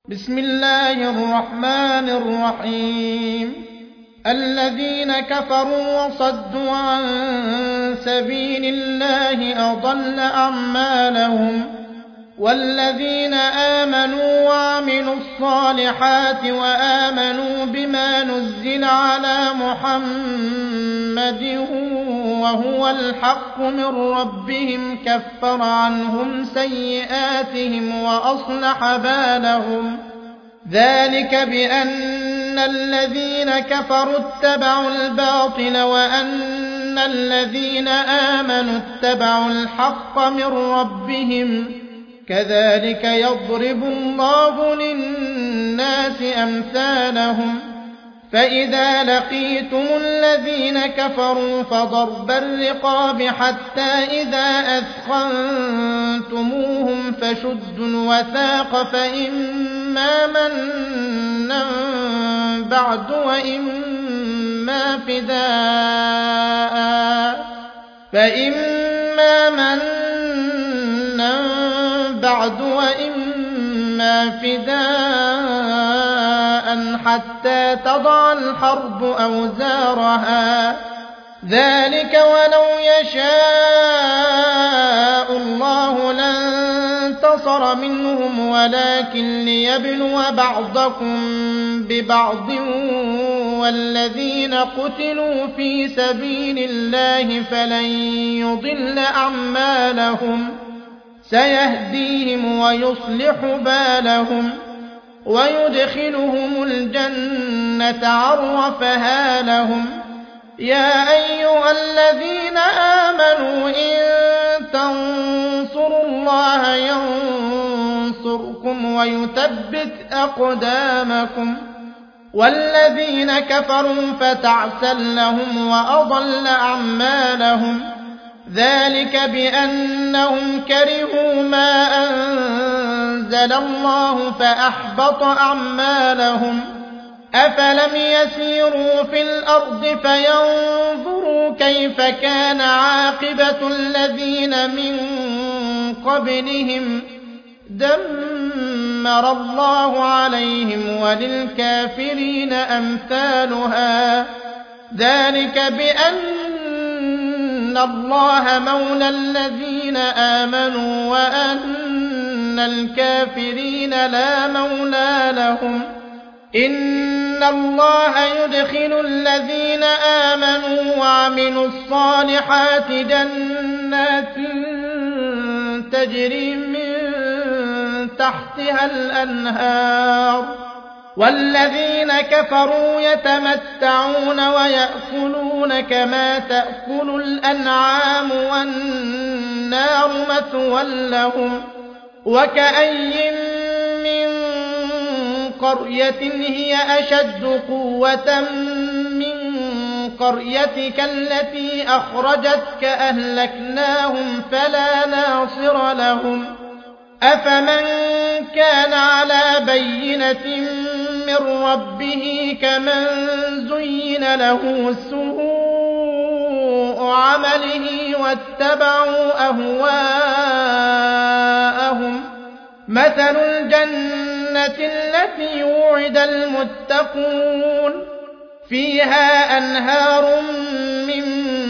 بسم الله الرحمن الرحيم. الذين كفروا وصدوا عن سبيل الله أضل أعمالهم، والذين آمنوا وعملوا الصالحات وآمنوا بما نزل على محمد وهو الحق من ربهم كفر عنهم سيئاتهم وأصلح بالهم. ذلك بأن الذين كفروا اتبعوا الباطل وأن الذين آمنوا اتبعوا الحق من ربهم، كذلك يضرب الله للناس أمثالهم. فإذا لقيتم الذين كفروا فضرب الرقاب حتى إذا أثخنتموهم فشدوا الوثاق فإما منا بعد وإما فداء حتى تضع الحرب أوزارها. ذلك ولو يشاء الله لانتصر منهم ولكن ليبلو بعضكم ببعض، والذين قتلوا في سبيل الله فلن يضل أعمالهم، سيهديهم ويصلح بالهم ويدخلهم الجنة عرفها لهم. يا أيها الذين آمنوا إن تنصروا الله ينصركم ويثبت أقدامكم، والذين كفروا فتعسا لهم وأضل أعمالهم. ذلك بأنهم كرهوا ما أنزل الله فأحبط أعمالهم. أفلم يسيروا في الأرض فينظروا كيف كان عاقبة الذين من قبلهم، دمر الله عليهم وللكافرين أمثالها. ذلك بأن الله مولى الذين آمنوا وأن الكافرين لا مولى لهم. إن الله يدخل الذين آمنوا وعملوا الصالحات جنات تجري من تحتها الأنهار، والذين كفروا يتمتعون ويأكلون كما تأكل الأنعام والنار مثوى لهم. وكأي من قرية هي أشد قوة من قريتك التي أخرجتك أهلكناهم فلا ناصر لهم. أفمن كان على بينة من ربه كمن زين له سوء عمله واتبعوا أهواءهم. مثل الجنة التي وعد المتقون فيها أنهار من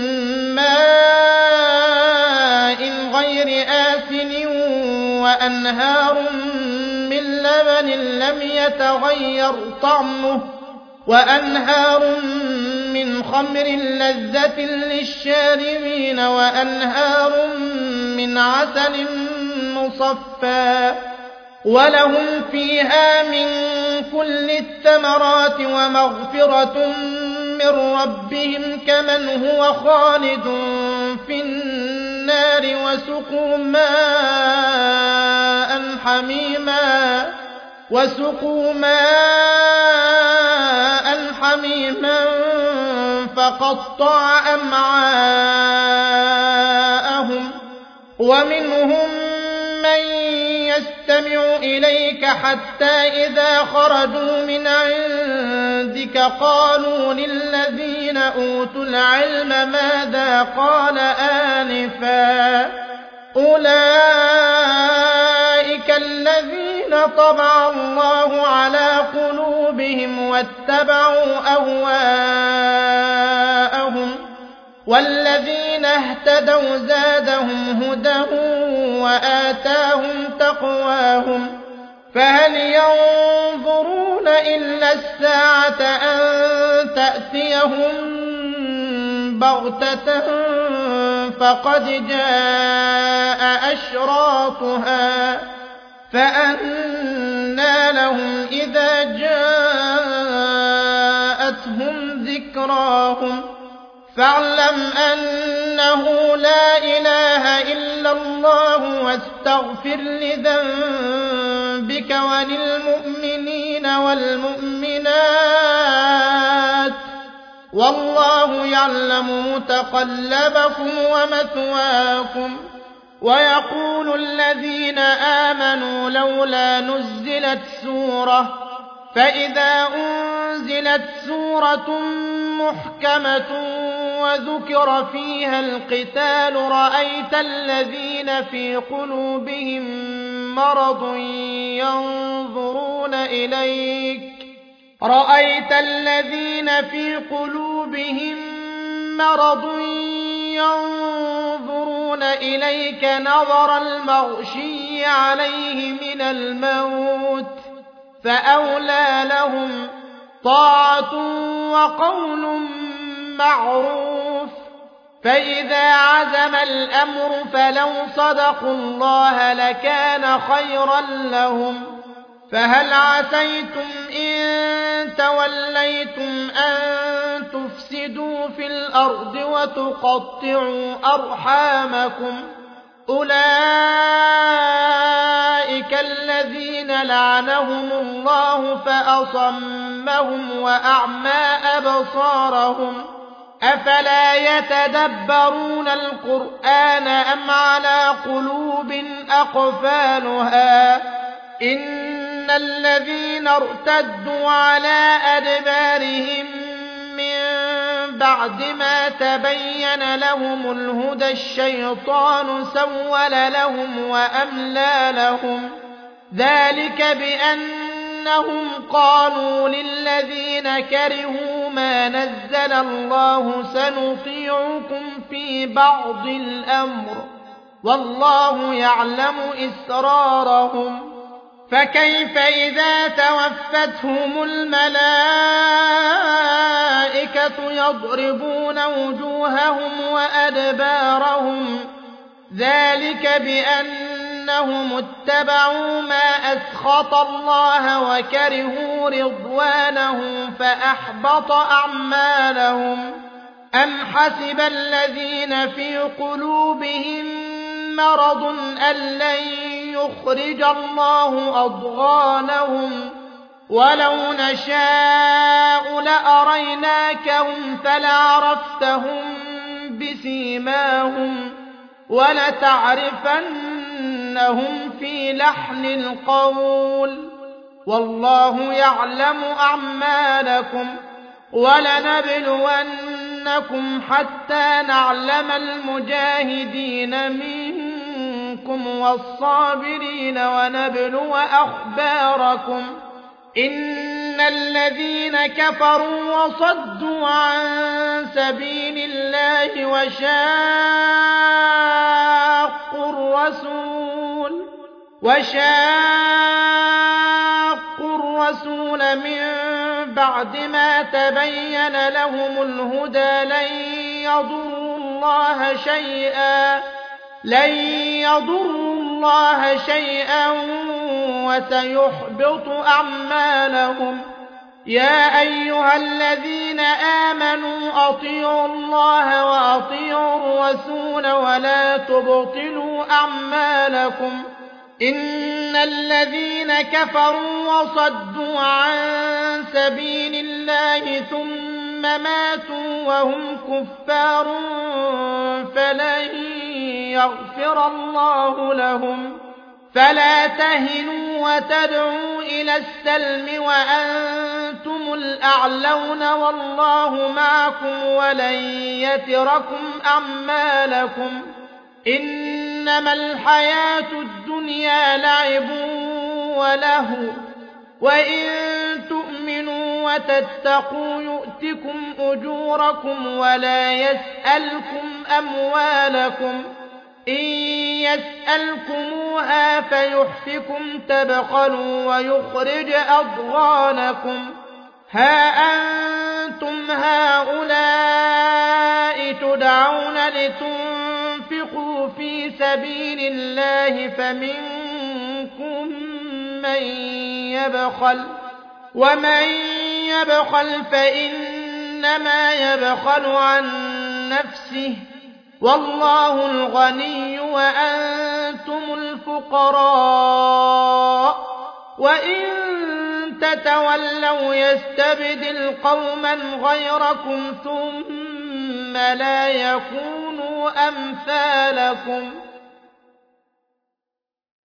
ماء غير آسن وأنهار من لبن لم يتغير طعمه وأنهار من خمر لذة للشاربين وأنهار من عسل مصفى، ولهم فيها من كل الثمرات ومغفرة من ربهم كمن هو خالد في النار وسقوا ماء حميما فقطع أمعاءهم. ومنهم من يستمع إليك حتى إذا خرجوا من عندك قالوا للذين أوتوا العلم ماذا قال آنفا، أولئك الذين الذين طبع الله على قلوبهم واتبعوا أهواءهم والذين اهتدوا زادهم هدى وآتاهم تقواهم فهل ينظرون إلا الساعة أن تأتيهم بغتة فقد جاء أشراطها فأنى لهم إذا جاءتهم ذكراهم فاعلم أنه لا إله إلا الله واستغفر لذنبك وللمؤمنين والمؤمنات والله يعلم متقلبكم ومثواكم ويقول الذين آمنوا لولا نزلت سورة فإذا أنزلت سورة محكمة وذكر فيها القتال رأيت الذين في قلوبهم مرض ينظرون إليك نظر المغشي عليه من الموت فأولى لهم طاعة وقول معروف فإذا عزم الأمر فلو صدقوا الله لكان خيرا لهم فهل عسيتم إن توليتم أن تفسدوا في الأرض وتقطعوا أرحامكم أولئك الذين لعنهم الله فأصمهم وأعمى أبصارهم أفلا يتدبرون القرآن أم على قلوب أقفالها إن الذين ارتدوا على أدبارهم من بعد ما تبين لهم الهدى الشيطان سول لهم وأملى لهم ذلك بأنهم قالوا للذين كرهوا ما نزل الله سنطيعكم في بعض الأمر والله يعلم إسرارهم فكيف إذا توفتهم الملائكة يضربون وجوههم وأدبارهم ذلك بأنهم اتبعوا ما أسخط الله وكرهوا رضوانه فأحبط أعمالهم أم حسب الذين في قلوبهم مرض أن لن يخرج الله أضغانهم ولو نشاء لأريناكهم فلعرفتهم بسيماهم ولتعرفنهم في لحن القول والله يعلم أعمالكم ولنبلونكم حتى نعلم المجاهدين منكم والصابرين ونبلو أخباركم إن الذين كفروا وصدوا عن سبيل الله وشاقوا الرسول من بعد ما تبين لهم الهدى لن يضروا الله شيئا وسيحبط أعمالهم يا أيها الذين آمنوا أطيعوا الله وأطيعوا الرسول ولا تبطلوا أعمالكم إن الذين كفروا وصدوا عن سبيل الله ثم ماتوا وهم كفار فلن يغفر الله لهم فلا تهنوا وتدعوا إلى السلم وأنتم الأعلون والله معكم ولن يتركم أعمالكم إنما الحياة الدنيا لعب وله وإن تؤمنوا وتتقوا يؤتكم أجوركم ولا يسألكم أموالكم إن يسألكموها فيحفكم تبخلوا ويخرج أضغانكم ها أنتم هؤلاء تدعون لتنفقوا في سبيل الله فمنكم من يبخل ومن يبخل فإنما يبخل عن نفسه والله الغني وأنتم الفقراء وإن تتولوا يستبدل قوما غيركم ثم لا يكونوا أمثالكم